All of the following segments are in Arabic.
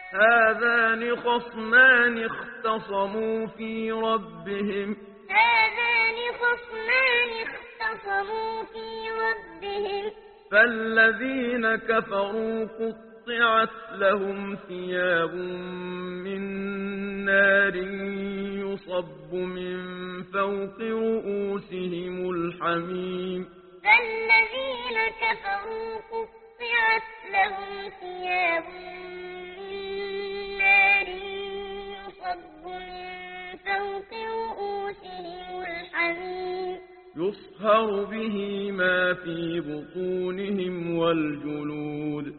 هذان خصمان اختصموا في ربهم فالذين كفروا قطعت لهم ثياب من نار يصب من فوق رؤوسهم الحميم فالذين كفروا قطعت لهم ثياب من نار يصب من فوق رؤوسهم الحميم يصهر به ما في بطونهم والجلود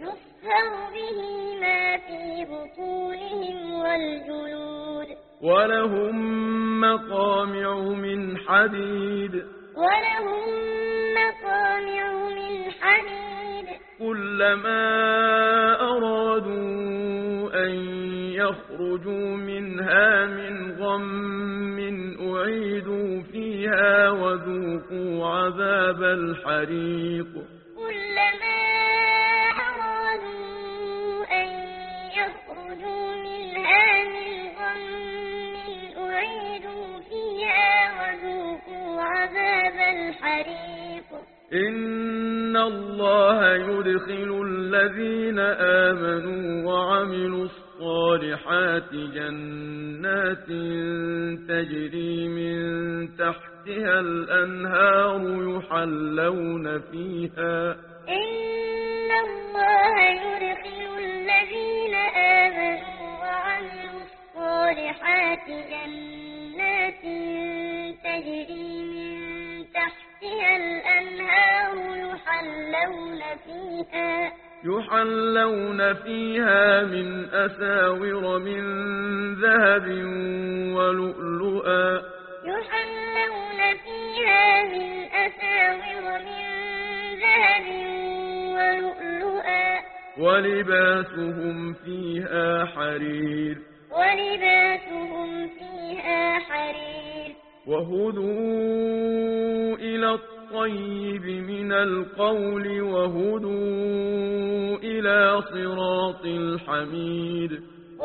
ولهم مقامع من حديد كلما أرادوا أن يخرجوا منها من غم أعيدوا فيها وذوقوا عذاب الحريق كلما أرادوا أن يخرجوا منها من غم أعيدوا فيها وذوقوا عذاب الحريق إن الله يدخل الذين آمنوا وعملوا الصالحات جنات تجري من تحتها الأنهار يحلون فيها إن الله يدخل الذين آمنوا وعملوا الصالحات جنات تجري من تحتها الأنهار يحلون فيها من أساور من ذهب ولؤلؤا ولباسهم فيها حرير وهدوا إلى الطيب من القول وهدوا إلى صراط الحميد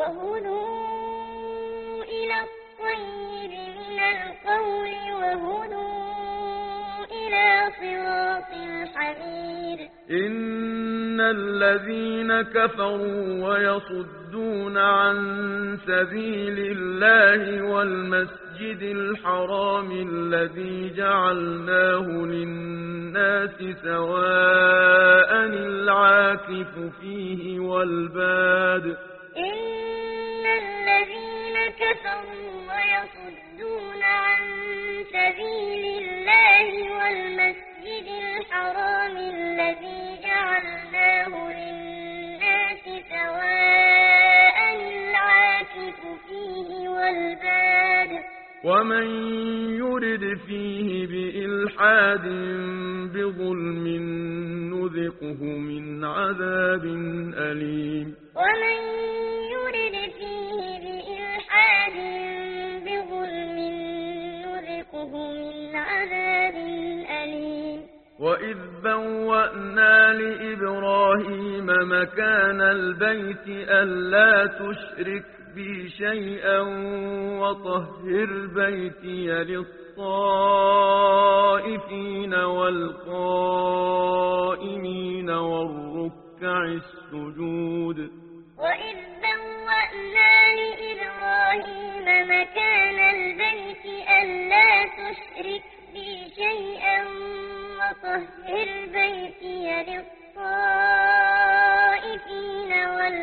إن الذين كفروا ويصدون عن سبيل الله والمسجد الحرام الذي جعلناه للناس سواء العاكف فيه والباد إن الذين كفروا ويصدون عن سبيل الله والمسجد الحرام الذي جعلناه للناس سواء العاكف فيه والباد ومن يرد فيه بإلحاد بظلم نذقه من عذاب أليم ومن يرد فيه بإلحاد بظلم نذقه من عذاب أليم وإذ بوأنا لإبراهيم مكان البيت ألا تشرك بي شيئا وطهر بيتي للطائفين والقائمين والركع السجود وإذ بوأنا لإبراهيم مكان البيت ألا تشرك بي شيئا وطهر بيتي للطائفين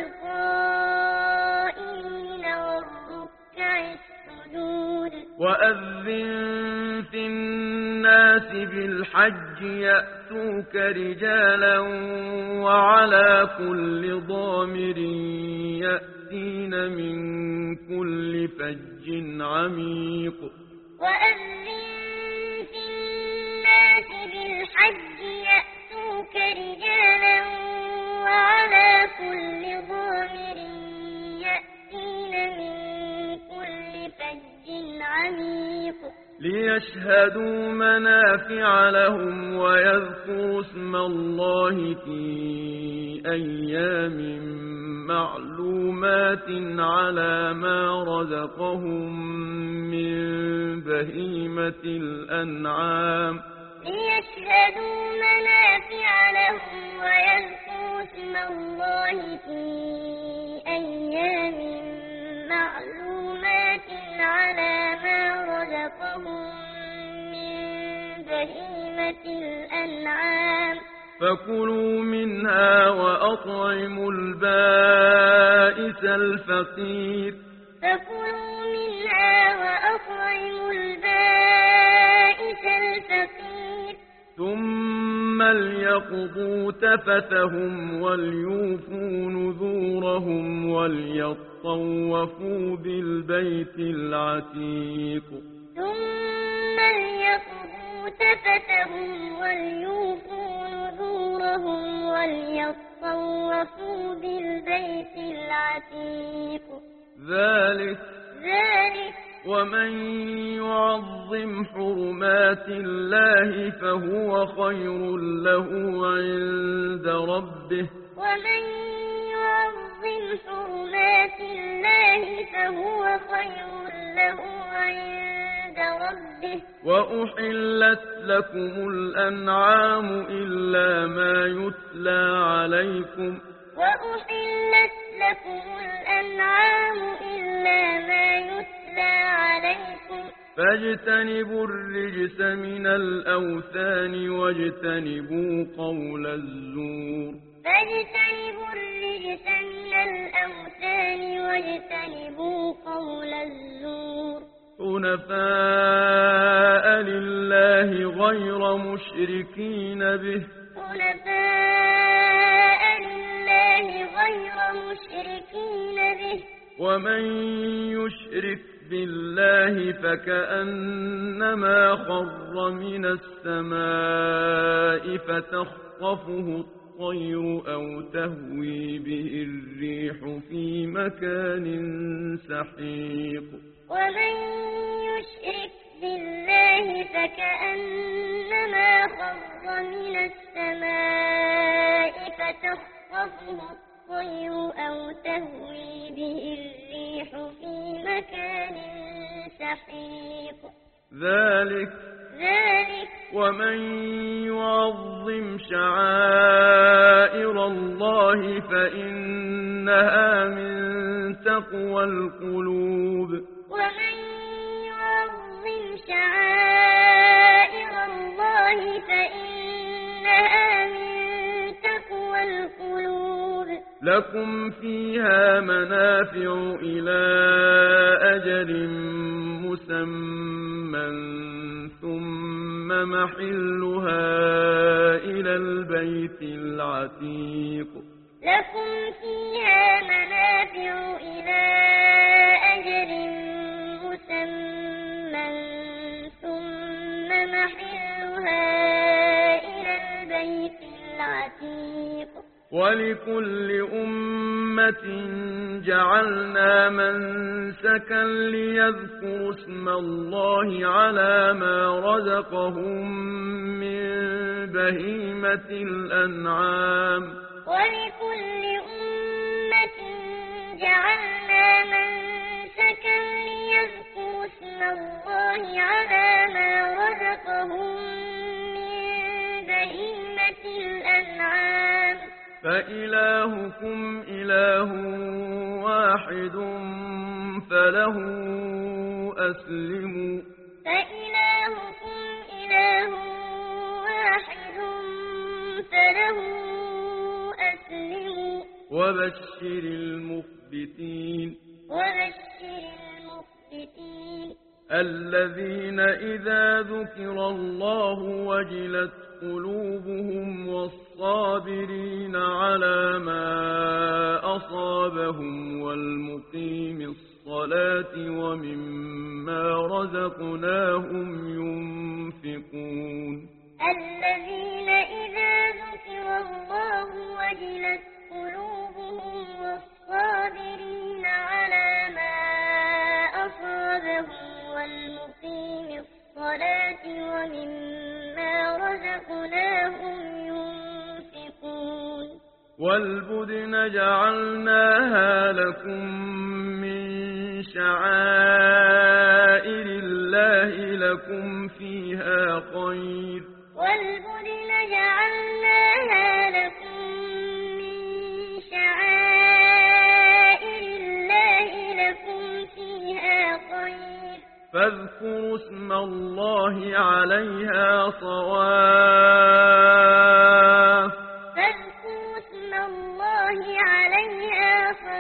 والقائمين والركع السجود وأذن في الناس بالحج يأتوك رجالا وعلى كل ضامر يأتين من كل فج عميق وأذن في الناس بالحج يأتوك رجالا وعلى كل ضامر يأتين من كل فج عميق ليشهدوا منافع لهم ويذكروا اسم الله في أيام معلومات على ما رزقهم من بهيمة الأنعام ليشهدوا منافع لهم ويذكروا اسم الله في أيام معلومات على ما رزقهم من بهيمة الأنعام فكلوا منها وأطعموا البائس الفقير فكلوا منها وأطعموا البائس الفقير ثم ليقضوا تفثهم وليوفوا نذورهم وليطوفوا بالبيت العتيق ثم ليقضوا تفثهم وليوفوا نذورهم وليطوفوا بالبيت العتيق ذلك ومن يعظم حرمات الله فهو خير له عند ربه ومن يعظم حرمات الله فهو خير له عند ربه وأحلت لكم الأنعام إلا ما يتلى عليكم وأحلت لكم الأنعام إلا ما يتلى عليكم فاجتنبوا الرجس من الأوثان واجتنبوا قول الزور فاجتنبوا الرجس من الأوثان واجتنبوا قول الزور حنفاء لله غير مشركين به حنفاء لله غير مشركين به ومن يشرك بالله فكأنما خر من السماء فتخطفه الطير أو تهوي به الريح في مكان سحيق ومن يشرك بالله فكأنما خر من السماء فتخطفه الطير أو تهوي به الريح في مكان سحيق ذلك ومن يعظم شعائر الله فإنها من تقوى القلوب ومن يعظم شعائر الله فإنها من تقوى القلوب لكم فيها منافع إلى أجل مسمى ثم محلها إلى البيت العتيق لكم فيها منافع إلى أجل مسمى ثم محلها إلى البيت العتيق ولكل أمة جعلنا منسكا ليذكروا اسم الله على ما رزقهم من بهيمة الأنعام ولكل أمة جعلنا منسكا ليذكروا اسم الله على ما رزقهم من بهيمة الأنعام فإلهكم إله واحد فله أسلموا فإلهكم إله واحد فله أسلموا وبشر المخبتين الذين إذا ذكر الله وجلت قلوبهم والصابرين على ما أصابهم والمقيم الصلاة ومما رزقناهم ينفقون الذين إذا ذكر الله وجلت قلوبهم والصابرين على ما أصابهم والمقيم الصلاة ومما رزقناهم ينفقون والبدن جعلناها لكم من شعائر الله لكم فيها خير والبدن جعلناها لكم من شعائر الله لكم فيها خير فاذكروا اسم الله عليها صواف فاذكروا اسم الله عليها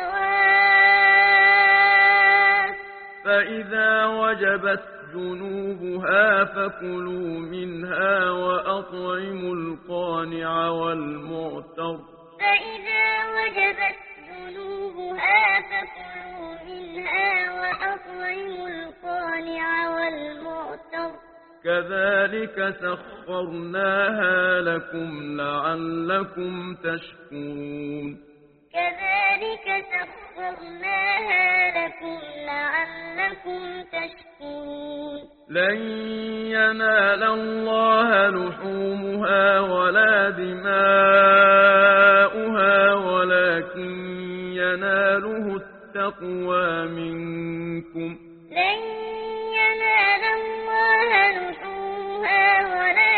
صواف فإذا وجبت جنوبها فكلوا منها وأطعموا القانع والمعتر فإذا وجبت جنوبها فكلوا منها وأطعموا القانع والمعتر كذلك سخرناها لكم لعلكم تشكرون كذلك سخرناها لكم لعلكم تشكرون لن ينال الله لحومها ولا دماؤها ولكن يناله التقوى منكم لن ينال الله لحومها ولا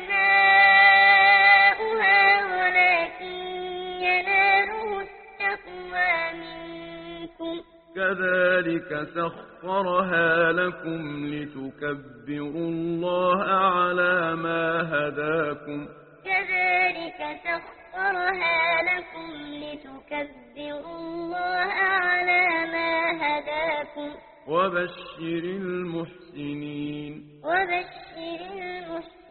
دماؤها ولكن يناله التقوى منكم كذلك سخرها لكم لتكبروا الله على ما هداكم كذلك سخرها لكم لتكبروا الله على ما هداكم وبشر المحسنين وبشر المحسنين